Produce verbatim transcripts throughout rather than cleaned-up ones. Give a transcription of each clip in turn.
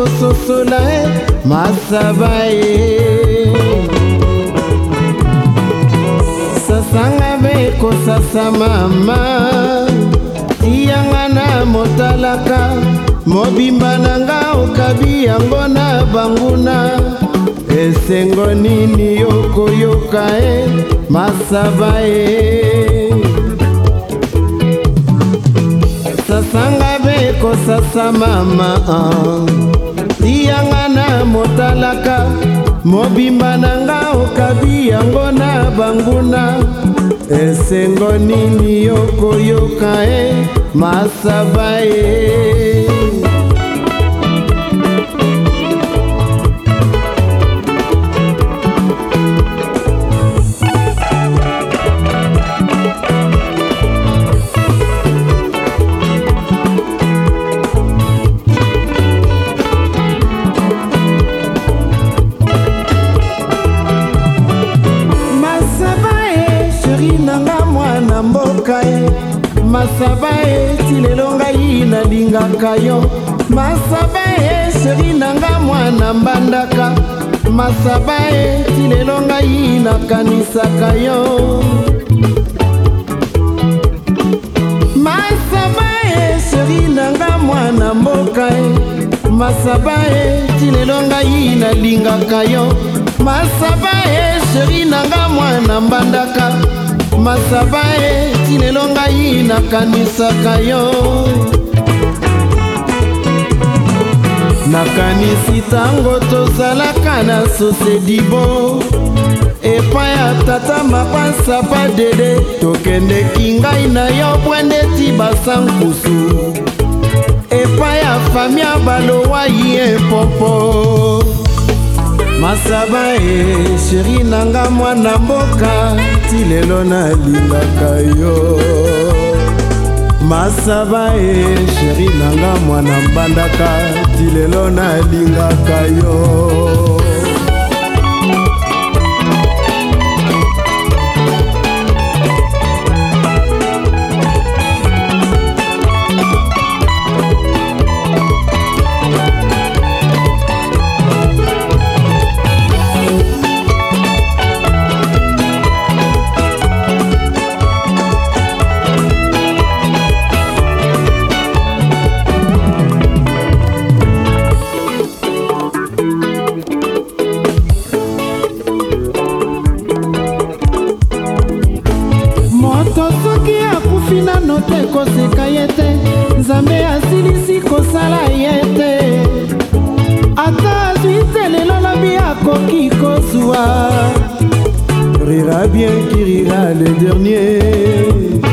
kososola e masaba e sasanga be kosasa mama tiyanga na motalaka mobimba nanga okabi yango na banguna esengo nini yokoyoka e masaba e sasanga be kosasa mama tiyanga na motalaka mobimba nanga okabi yango na banguna esengo nini yokoyoka e masaba e masaba e tilelo ngai nalingaka yo masaba e sheri nanga mwana mbandaka masaba e tilelo ngai nakanisaka yo masaba e sheri nanga mwana mboka e masaba e tilelo ngai nalingaka yo masaba e sheri nanga mwana mbandaka masaba e tilelo ngai nakanisaka yo nakanisi tango tozalaka na sosedibo epai ya tata mapasa pa dede tokendeki ngai na yo bwendeti basankusu epai ya fami ya balowa ye popo masaba e sheri nanga mwana mboka tilelo nalingaka yo masaba e sheri nanga mwana mbandaka tilelo nalingaka yo te koseka ye te nzambe asilisi kosala ye te ata azwi te lelo lobi akoki kozwa rira bien qui rira le dernier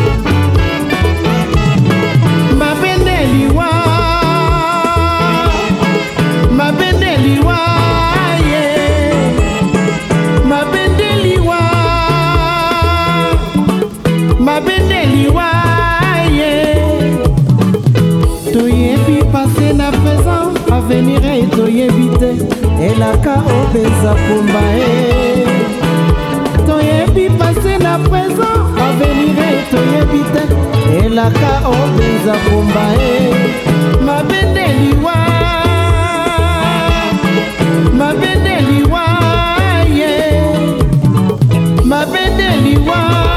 mabende liwa mabende liwa ye mabende liwa mabende liwa avenir toyebi te elaka obeza kumba e toyebi pase na présent avenir toyebi te elaka obeza kumba e mabende liwa mabende liwa ye mabende liwa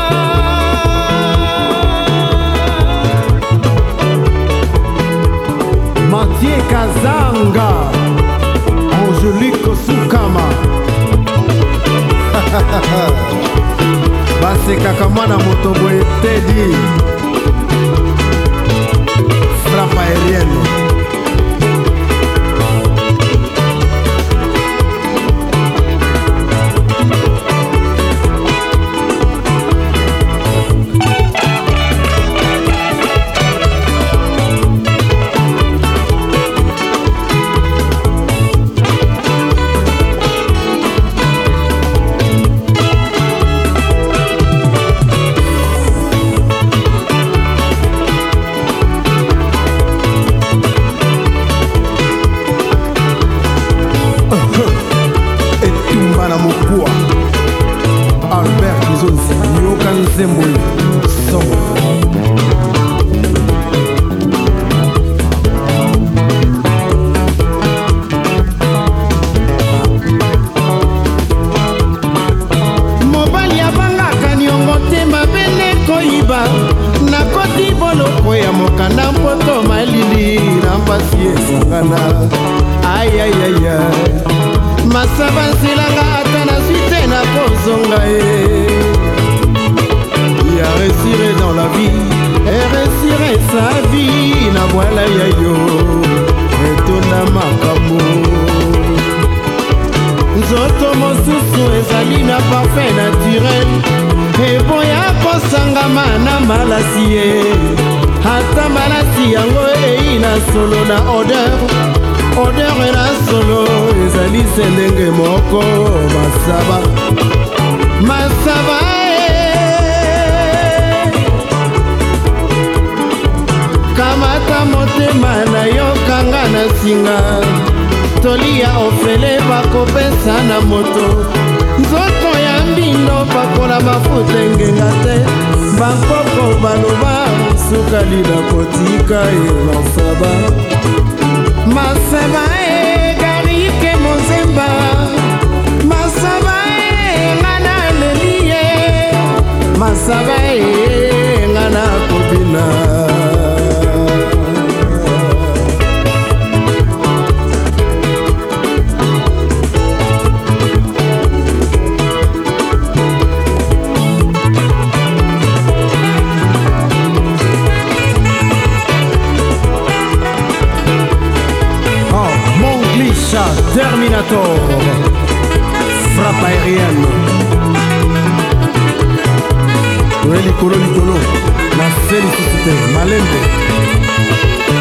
Mathieu Kazanga Angelique Sukama basekaka mwana moto boye Teddy frappe aérienne Albert Mizonzi Yoka Nzembo Song liloba nakoti boloko ya mokanda mpoto malili na mpasi esangana ayayaya masaba nsilanga ata na suite na kozonga ye ya resire dans la vie et resire sa vie na bwala ya yo etona makambo nzoto mosusu ezali na parfum naturel eboya kosangama na malasi ye ata malasi yango eyi na solo na odeur odeur na solo ezali se ndenge moko masaba masaba kamata motema na yo kanga na singa tolia ofele bakopesa na moto nzoto ya mbindo bakola mafuta engenga te bankoko baloba sukali na kotika ye masaba masaba e garike mozemba masaba e ngana lelie masaba e ngana kobina Terminator, frappe aérienne. Oui, Licolo, Licolo, la félicité, Malende.